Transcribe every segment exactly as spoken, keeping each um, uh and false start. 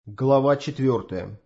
Глава четвертая.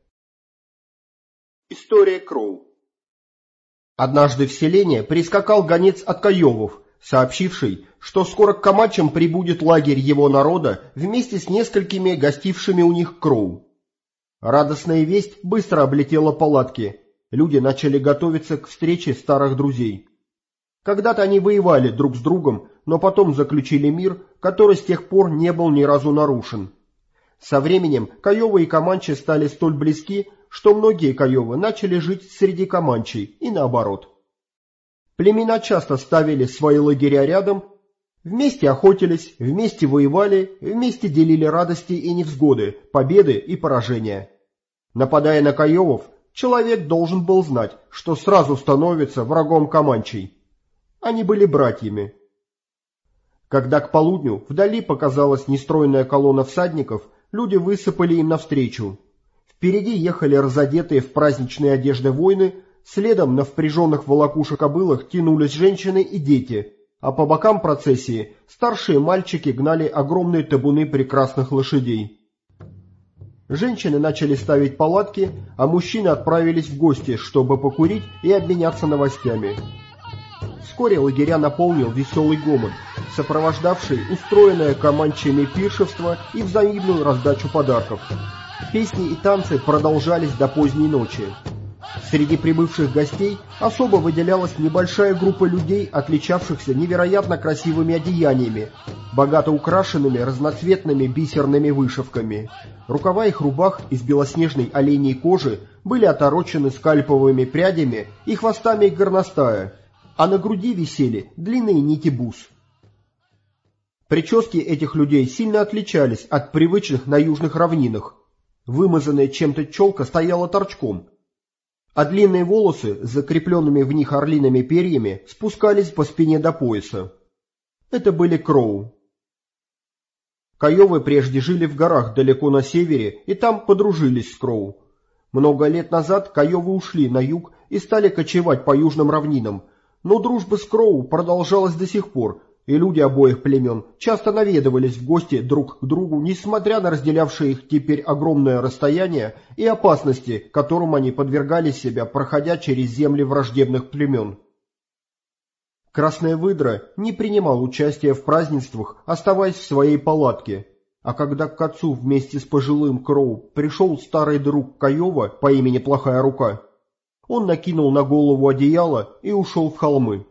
История Кроу. Однажды в селение прискакал гонец от Каевов, сообщивший, что скоро к Комачам прибудет лагерь его народа вместе с несколькими гостившими у них Кроу. Радостная весть быстро облетела палатки. Люди начали готовиться к встрече старых друзей. Когда-то они воевали друг с другом, но потом заключили мир, который с тех пор не был ни разу нарушен. Со временем Каевы и Команчи стали столь близки, что многие Каевы начали жить среди Команчей и наоборот. Племена часто ставили свои лагеря рядом, вместе охотились, вместе воевали, вместе делили радости и невзгоды, победы и поражения. Нападая на Каевов, человек должен был знать, что сразу становится врагом Команчей. Они были братьями. Когда к полудню вдали показалась нестройная колонна всадников, люди высыпали им навстречу. Впереди ехали разодетые в праздничные одежды воины, следом на впряженных волокушах кобылах тянулись женщины и дети, а по бокам процессии старшие мальчики гнали огромные табуны прекрасных лошадей. Женщины начали ставить палатки, а мужчины отправились в гости, чтобы покурить и обменяться новостями. Вскоре лагеря наполнил веселый гомон, сопровождавший устроенное команчами пиршество и взаимную раздачу подарков. Песни и танцы продолжались до поздней ночи. Среди прибывших гостей особо выделялась небольшая группа людей, отличавшихся невероятно красивыми одеяниями, богато украшенными разноцветными бисерными вышивками. Рукава их рубах из белоснежной оленьей кожи были оторочены скальповыми прядями и хвостами горностая, а на груди висели длинные нити бус. Прически этих людей сильно отличались от привычных на южных равнинах. Вымазанная чем-то челка стояла торчком, а длинные волосы с закрепленными в них орлиными перьями спускались по спине до пояса. Это были Кроу. Каевы прежде жили в горах далеко на севере и там подружились с Кроу. Много лет назад Каевы ушли на юг и стали кочевать по южным равнинам, но дружба с Кроу продолжалась до сих пор, и люди обоих племен часто наведывались в гости друг к другу, несмотря на разделявшие их теперь огромное расстояние и опасности, которым они подвергали себя, проходя через земли враждебных племен. Красная выдра не принимал участия в празднествах, оставаясь в своей палатке, а когда к отцу вместе с пожилым Кроу пришел старый друг Каева по имени Плохая Рука, он накинул на голову одеяло и ушел в холмы.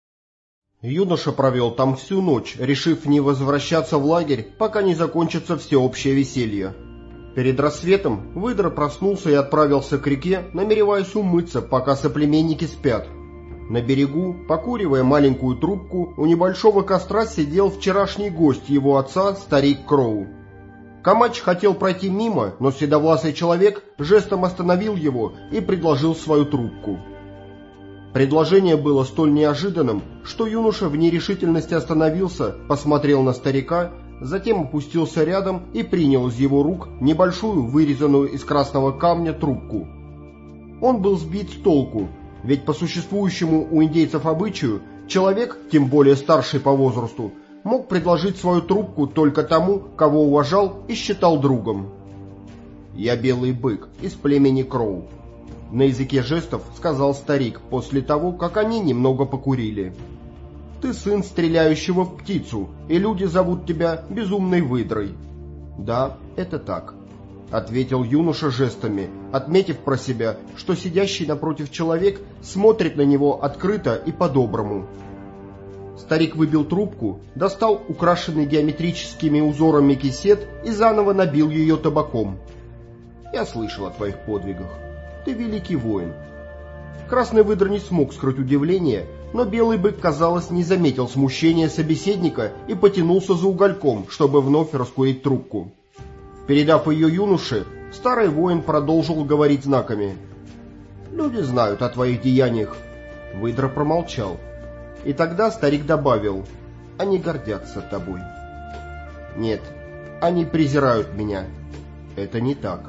Юноша провел там всю ночь, решив не возвращаться в лагерь, пока не закончится всеобщее веселье. Перед рассветом выдра проснулся и отправился к реке, намереваясь умыться, пока соплеменники спят. На берегу, покуривая маленькую трубку, у небольшого костра сидел вчерашний гость его отца, старик Кроу. Комач хотел пройти мимо, но седовласый человек жестом остановил его и предложил свою трубку. Предложение было столь неожиданным, что юноша в нерешительности остановился, посмотрел на старика, затем опустился рядом и принял из его рук небольшую, вырезанную из красного камня трубку. Он был сбит с толку, ведь по существующему у индейцев обычаю человек, тем более старший по возрасту, мог предложить свою трубку только тому, кого уважал и считал другом. «Я белый бык из племени Кроу», — на языке жестов сказал старик после того, как они немного покурили. «Ты сын стреляющего в птицу, и люди зовут тебя безумной выдрой». «Да, это так», — ответил юноша жестами, отметив про себя, что сидящий напротив человек смотрит на него открыто и по-доброму. Старик выбил трубку, достал украшенный геометрическими узорами кисет и заново набил ее табаком. «Я слышал о твоих подвигах. Ты великий воин». Красный выдра не смог скрыть удивление, но белый бык, казалось, не заметил смущения собеседника и потянулся за угольком, чтобы вновь раскурить трубку. Передав ее юноше, старый воин продолжил говорить знаками. «Люди знают о твоих деяниях». Выдра промолчал. И тогда старик добавил: «Они гордятся тобой». «Нет, они презирают меня». «Это не так».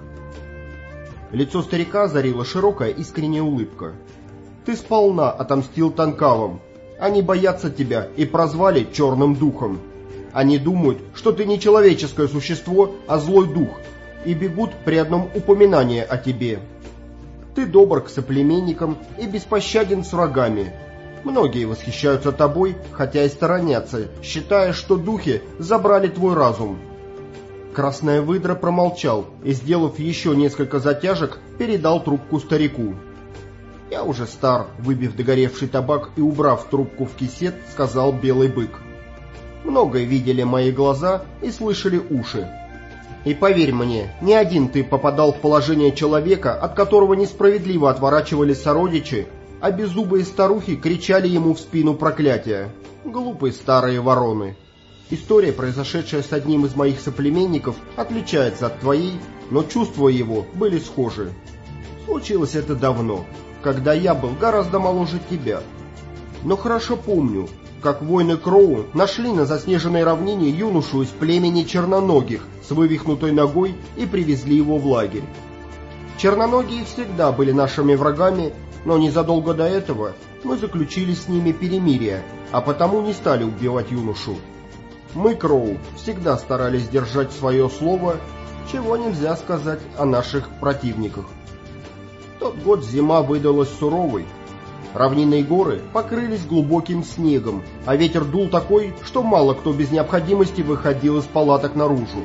Лицо старика озарила широкая искренняя улыбка. «Ты сполна отомстил Танкавам. Они боятся тебя и прозвали Черным Духом. Они думают, что ты не человеческое существо, а злой дух. и бегут при одном упоминании о тебе. Ты добр к соплеменникам и беспощаден с врагами. Многие восхищаются тобой, хотя и сторонятся, считая, что духи забрали твой разум». Красная выдра промолчал и, сделав еще несколько затяжек, передал трубку старику. «Я уже стар», — выбив догоревший табак и убрав трубку в кисет, сказал белый бык. «Многое видели мои глаза и слышали уши. И поверь мне, не один ты попадал в положение человека, от которого несправедливо отворачивались сородичи, а беззубые старухи кричали ему в спину проклятия. Глупые старые вороны. История, произошедшая с одним из моих соплеменников, отличается от твоей, но чувства его были схожи. Случилось это давно, когда я был гораздо моложе тебя. Но хорошо помню, как воины Кроу нашли на заснеженной равнине юношу из племени черноногих с вывихнутой ногой и привезли его в лагерь. Черноногие всегда были нашими врагами, но незадолго до этого мы заключили с ними перемирие, а потому не стали убивать юношу. Мы, Кроу, всегда старались держать свое слово, чего нельзя сказать о наших противниках. Тот год зима выдалась суровой. Равнинные горы покрылись глубоким снегом, а ветер дул такой, что мало кто без необходимости выходил из палаток наружу.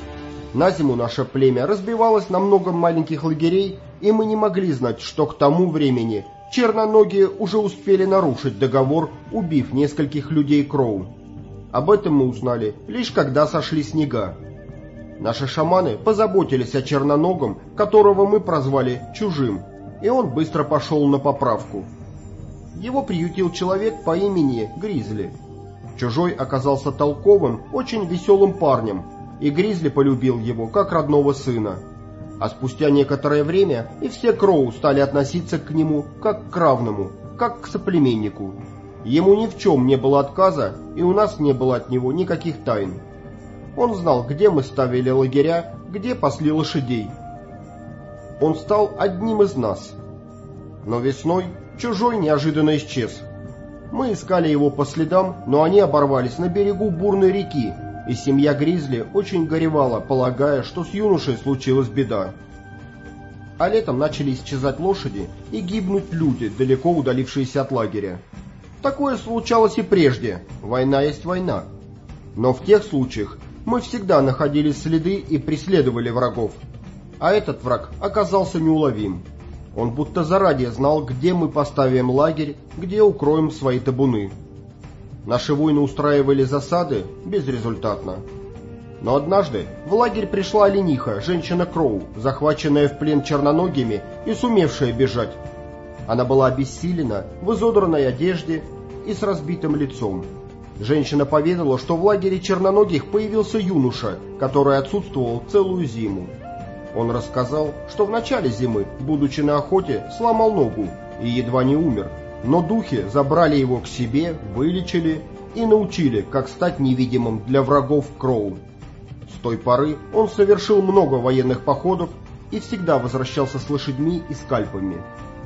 На зиму наше племя разбивалось на много маленьких лагерей, и мы не могли знать, что к тому времени черноногие уже успели нарушить договор, убив нескольких людей Кроу. Об этом мы узнали лишь когда сошли снега. Наши шаманы позаботились о черноногом, которого мы прозвали Чужим, и он быстро пошел на поправку. Его приютил человек по имени Гризли. Чужой оказался толковым, очень веселым парнем, и Гризли полюбил его как родного сына. А спустя некоторое время и все Кроу стали относиться к нему как к равному, как к соплеменнику. Ему ни в чем не было отказа, и у нас не было от него никаких тайн. Он знал, где мы ставили лагеря, где пасли лошадей. Он стал одним из нас. Но весной Чужой неожиданно исчез. Мы искали его по следам, но они оборвались на берегу бурной реки, и семья Гризли очень горевала, полагая, что с юношей случилась беда. А летом начали исчезать лошади и гибнуть люди, далеко удалившиеся от лагеря. Такое случалось и прежде, война есть война. Но в тех случаях мы всегда находили следы и преследовали врагов. А этот враг оказался неуловим. Он будто заранее знал, где мы поставим лагерь, где укроем свои табуны. Наши воины устраивали засады безрезультатно. Но однажды в лагерь пришла олениха, женщина Кроу, захваченная в плен черноногими и сумевшая бежать. Она была обессилена, в изодранной одежде и с разбитым лицом. Женщина поведала, что в лагере черноногих появился юноша, который отсутствовал целую зиму. Он рассказал, что в начале зимы, будучи на охоте, сломал ногу и едва не умер, но духи забрали его к себе, вылечили и научили, как стать невидимым для врагов Кроу. С той поры он совершил много военных походов и всегда возвращался с лошадьми и скальпами.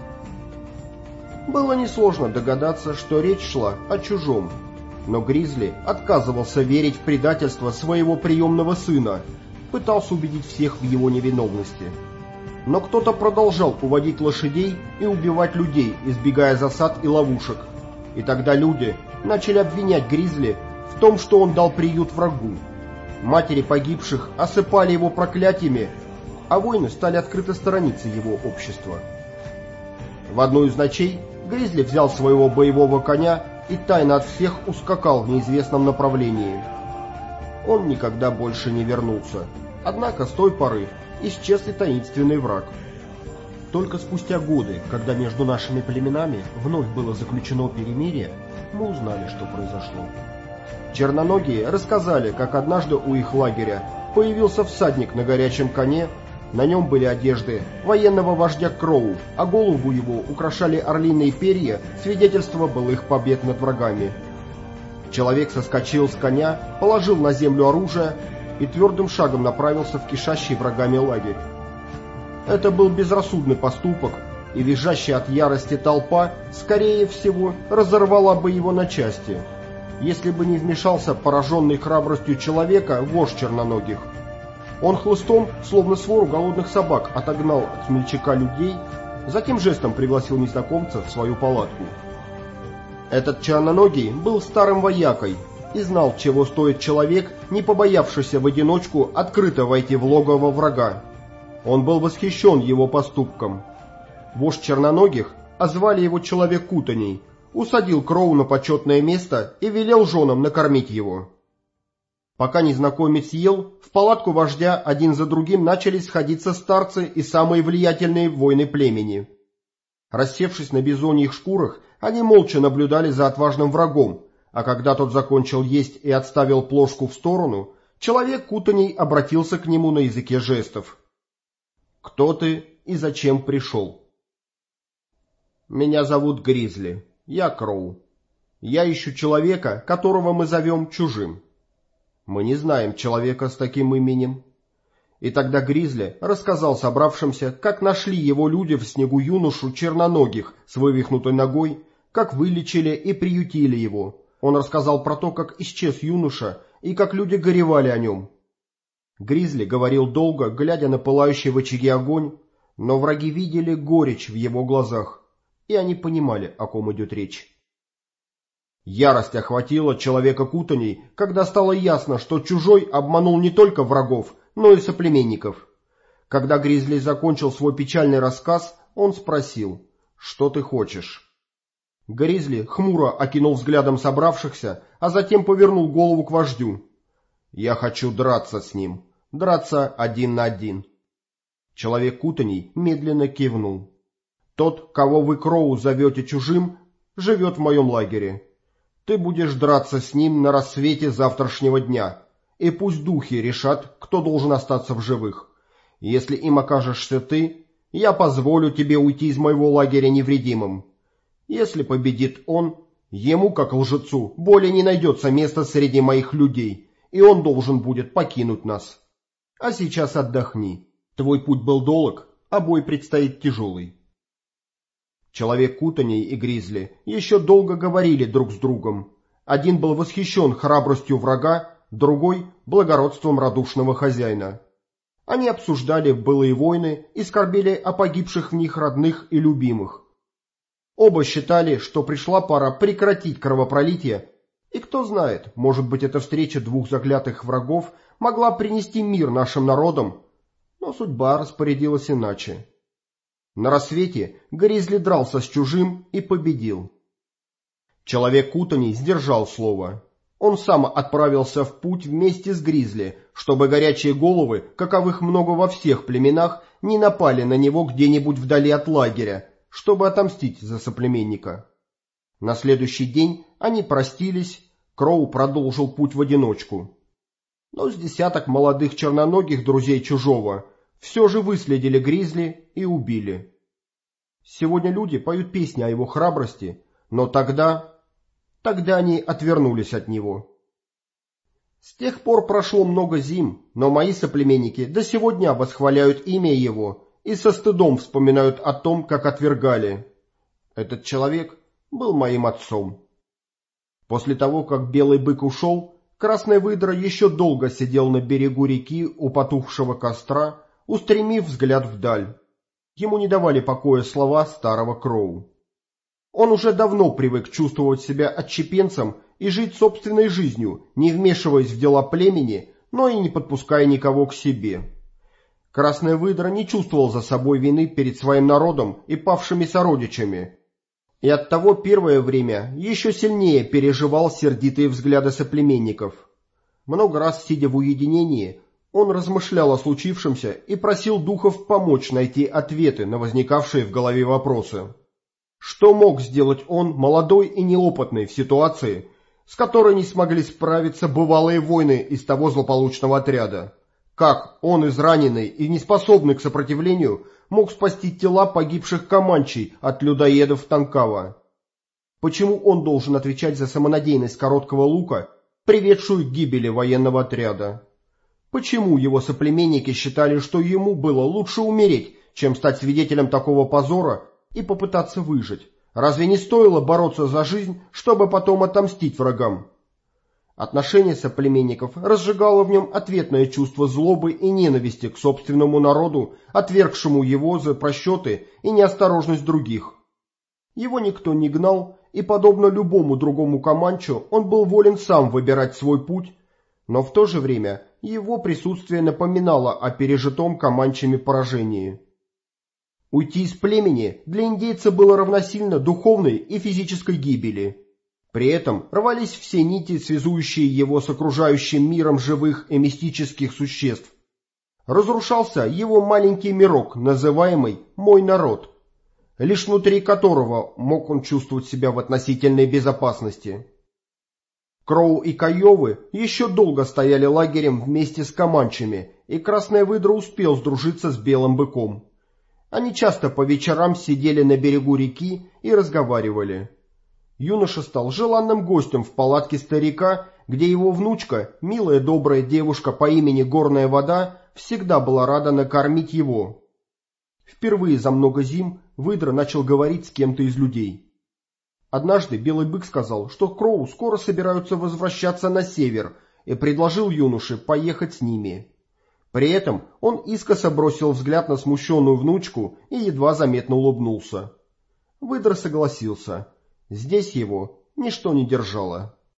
Было несложно догадаться, что речь шла о Чужом, но Гризли отказывался верить в предательство своего приемного сына, пытался убедить всех в его невиновности. Но кто-то продолжал уводить лошадей и убивать людей, избегая засад и ловушек. И тогда люди начали обвинять Гризли в том, что он дал приют врагу. Матери погибших осыпали его проклятиями, а воины стали открыто сторониться его общества. В одну из ночей Гризли взял своего боевого коня и тайно от всех ускакал в неизвестном направлении. Он никогда больше не вернулся. Однако с той поры исчез и таинственный враг. Только спустя годы, когда между нашими племенами вновь было заключено перемирие, мы узнали, что произошло. Черноногие рассказали, как однажды у их лагеря появился всадник на горячем коне. На нем были одежды военного вождя Кроу, а голову его украшали орлиные перья, свидетельство былых побед над врагами. Человек соскочил с коня, положил на землю оружие и твердым шагом направился в кишащий врагами лагерь. Это был безрассудный поступок, и визжащая от ярости толпа, скорее всего, разорвала бы его на части, если бы не вмешался пораженный храбростью человека вождь черноногих. Он хлыстом, словно свору голодных собак, отогнал от смельчака людей, затем жестом пригласил незнакомца в свою палатку. Этот черноногий был старым воякой и знал, чего стоит человек, не побоявшийся в одиночку открыто войти в логово врага. Он был восхищен его поступком. Вождь черноногих, а звали его Человек Кутаней, усадил Кроу на почетное место и велел женам накормить его. Пока незнакомец ел, в палатку вождя один за другим начали сходиться старцы и самые влиятельные воины племени. Рассевшись на бизоньих шкурах, они молча наблюдали за отважным врагом, а когда тот закончил есть и отставил плошку в сторону, Человек Кутаней обратился к нему на языке жестов. «Кто ты и зачем пришел?» «Меня зовут Гризли. Я Кроу. Я ищу человека, которого мы зовем чужим. Мы не знаем человека с таким именем». И тогда Гризли рассказал собравшимся, как нашли его люди в снегу юношу черноногих с вывихнутой ногой, как вылечили и приютили его. Он рассказал про то, как исчез юноша и как люди горевали о нем. Гризли говорил долго, глядя на пылающий в очаге огонь, но враги видели горечь в его глазах, и они понимали, о ком идет речь. Ярость охватила Человека Кутаней, когда стало ясно, что чужой обманул не только врагов, но и соплеменников. Когда Гризли закончил свой печальный рассказ, он спросил: «Что ты хочешь?» Гризли хмуро окинул взглядом собравшихся, а затем повернул голову к вождю. «Я хочу драться с ним, драться один на один». Человек Кутаней медленно кивнул. «Тот, кого вы, Кроу, зовете чужим, живет в моем лагере. Ты будешь драться с ним на рассвете завтрашнего дня, и пусть духи решат, кто должен остаться в живых. Если им окажешься ты, я позволю тебе уйти из моего лагеря невредимым. Если победит он, ему, как лжецу, более не найдется места среди моих людей, и он должен будет покинуть нас. А сейчас отдохни. Твой путь был долг, а бой предстоит тяжелый». Человек Кутаней и Гризли еще долго говорили друг с другом. Один был восхищен храбростью врага, другой — благородством радушного хозяина. Они обсуждали былые войны и скорбели о погибших в них родных и любимых. Оба считали, что пришла пора прекратить кровопролитие, и кто знает, может быть, эта встреча двух заклятых врагов могла принести мир нашим народам, но судьба распорядилась иначе. На рассвете Гризли дрался с чужим и победил. Человек Кутаней сдержал слово. Он сам отправился в путь вместе с Гризли, чтобы горячие головы, каковых много во всех племенах, не напали на него где-нибудь вдали от лагеря, чтобы отомстить за соплеменника. На следующий день они простились, Кроу продолжил путь в одиночку. Но с десяток молодых черноногих друзей чужого все же выследили Гризли и убили. Сегодня люди поют песни о его храбрости, но тогда... тогда они отвернулись от него. С тех пор прошло много зим, но мои соплеменники до сего дня восхваляют имя его и со стыдом вспоминают о том, как отвергали. Этот человек был моим отцом. После того, как белый бык ушел, красная выдра еще долго сидел на берегу реки у потухшего костра, устремив взгляд вдаль. Ему не давали покоя слова старого Кроу. Он уже давно привык чувствовать себя отщепенцем и жить собственной жизнью, не вмешиваясь в дела племени, но и не подпуская никого к себе. Красная выдра не чувствовал за собой вины перед своим народом и павшими сородичами, и оттого первое время еще сильнее переживал сердитые взгляды соплеменников. Много раз, сидя в уединении, он размышлял о случившемся и просил духов помочь найти ответы на возникавшие в голове вопросы. Что мог сделать он, молодой и неопытный, в ситуации, с которой не смогли справиться бывалые воины из того злополучного отряда? Как он, израненный и неспособный к сопротивлению, мог спасти тела погибших команчей от людоедов Танкава? Почему он должен отвечать за самонадеянность короткого лука, приведшую к гибели военного отряда? Почему его соплеменники считали, что ему было лучше умереть, чем стать свидетелем такого позора и попытаться выжить? Разве не стоило бороться за жизнь, чтобы потом отомстить врагам? Отношение соплеменников разжигало в нем ответное чувство злобы и ненависти к собственному народу, отвергшему его за просчеты и неосторожность других. Его никто не гнал, и, подобно любому другому команчо, он был волен сам выбирать свой путь, но в то же время его присутствие напоминало о пережитом команчами поражении. Уйти из племени для индейца было равносильно духовной и физической гибели. При этом рвались все нити, связующие его с окружающим миром живых и мистических существ. Разрушался его маленький мирок, называемый «мой народ», лишь внутри которого мог он чувствовать себя в относительной безопасности. Кроу и Кайовы еще долго стояли лагерем вместе с команчами, и Красная Выдра успел сдружиться с Белым Быком. Они часто по вечерам сидели на берегу реки и разговаривали. Юноша стал желанным гостем в палатке старика, где его внучка, милая добрая девушка по имени Горная Вода, всегда была рада накормить его. Впервые за много зим Выдра начал говорить с кем-то из людей. Однажды Белый Бык сказал, что Кроу скоро собираются возвращаться на север, и предложил юноше поехать с ними. При этом он искоса бросил взгляд на смущенную внучку и едва заметно улыбнулся. Выдра согласился. Здесь его ничто не держало.